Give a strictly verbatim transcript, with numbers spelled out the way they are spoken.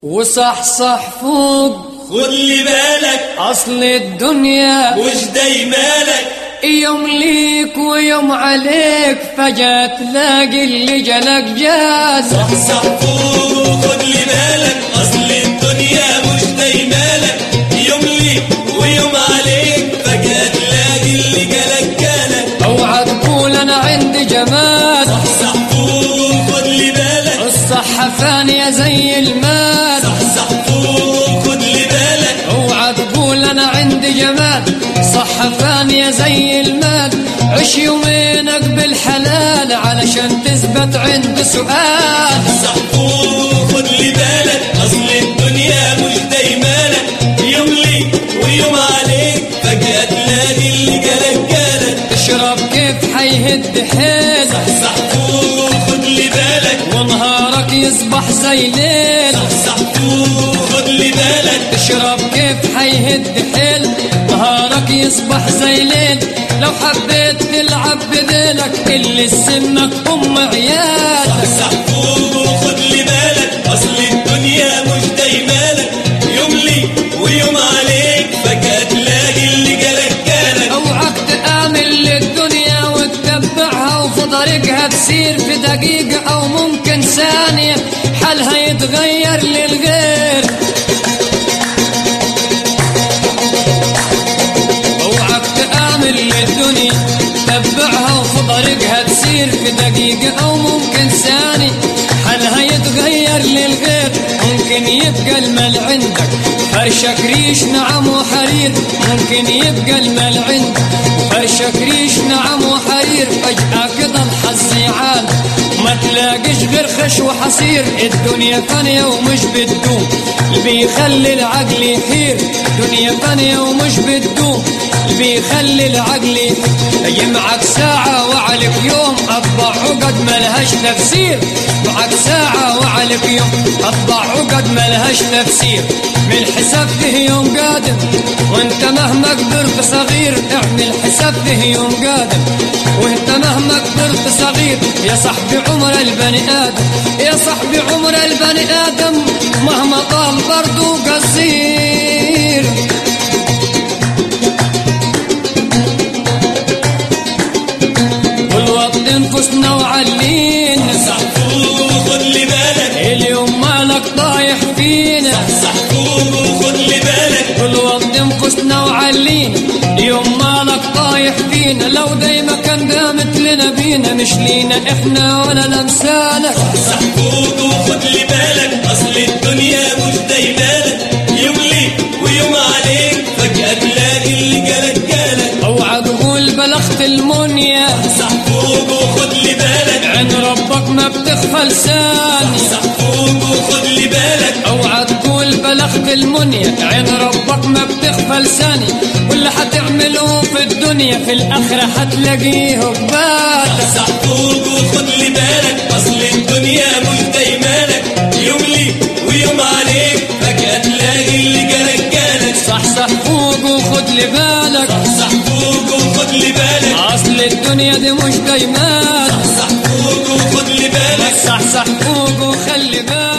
وصحصح فوق خد لي بالك أصل الدنيا مش دايمالك، يوم ليك ويوم عليك، فجأة تلاقي اللي جالك جاز. صحصح فوق خد لي بالك، أصل الدنيا مش دايمالك، يوم ليك ويوم عليك، فجأة تلاقي اللي جالك جالك. اوعى تقول أنا عندي جمال، صحصح فوق خد لي بالك، الصحة فانية زي المال. صحصح فوق خد لي بالك، اوعى تقول أنا عندي جمال، صحة فانية زي المال. عش يومينك بالحلال علشان تثبت عند سؤال. صحصح فوق خد لي بالك، أصل الدنيا مش دايمالك، يوم ليك ويوم عليك، فجأة تلاقي اللي جالك جالك. تشرب كيف حيهد حيل، صحصح فوق خد لي بالك، ونهارك يصبح زي ليل. صحصح فوق خد لي بالك، تشرب كيف حيهد حيل، نهارك يصبح زي ليل. لو حبيت تلعب بديلك اللي سنك أم عيالك. صحصح فوق خد لي بالك، أصل الدنيا مش دايمالك، يوم ليك ويوم عليك، فجأة تلاقي اللي جالك جالك. اوعك تآمن للدنيا وتتبعها، وفي طريقها تسير في دقيقة أو ممكن ثانية حالها يتغير للغير. اوعك تآمن للدنيا تتبعها، وفي طريقها تسير في دقيقة أو ممكن ثانية حالها يتغير للغير. ممكن يبقى المال عندك فرشك ريش نعم وحرير، ممكن يبقى المال عندك فرشك ريش نعم وحرير. فجأة كده الحظ يعاد ما تلاقيش غير خش وحصير. الدنيا فانية ومش بتدوم، اللي بيخلي العقل يحير. دنيا فانية ومش بتدوم، اللي بيخلي العقل يحير. معك ساعة وعليك يوم أطبع عقد ملهاش تفسير. معك ساعة وعليك يوم أطبع عقد ملهاش تفسير. من حساب فيه يوم قادم وانت مهما كبرت صغير. اعمل حساب فيه يوم قادم وانت مهما كبرت صغير. يا صاحبي عمر البني آدم، يا صاحبي عمر البني آدم مهما طال برضو قصير. والوقت انفسنا وعلين. صحصح فوق خد لي بالك، اليوم مالك طايح فينا. صحصح فوق خد لي بالك، والوقت انفسنا وعلين. اليوم مالك طايح فينا، لو دايما كان قامت لنا بينا، مش لينا احنا ولا لمسانك. صحصح فوق وخد لي بالك، أصل الدنيا مش دايمالك، يوم ليك ويوم عليك، فجأة تلاقي اللي جالك جالك. اوعى تقول بلغت المنيا، صحصح فوق وخد لي بالك، عن ربك ما بتخفى لساني. صحصح فوق وخد لي بالك، اوعى تقول بلغت المنيا، عن ربك ما بتخفى لساني. واللي حتعمله في الدنيا في الآخرة حتلاقيه ببالك. صحصح فوق وخد لي بالك، أصل الدنيا مش دايمالك، يوم ليك ويوم عليك، فجأة تلاقي اللي جالك جالك. صحصح فوق وخد لي بالك، صحصح فوق وخد لي بالك، أصل الدنيا دي مش دايمالك. صحصح فوق وخد لي بالك، صحصح فوق وخلي بالك.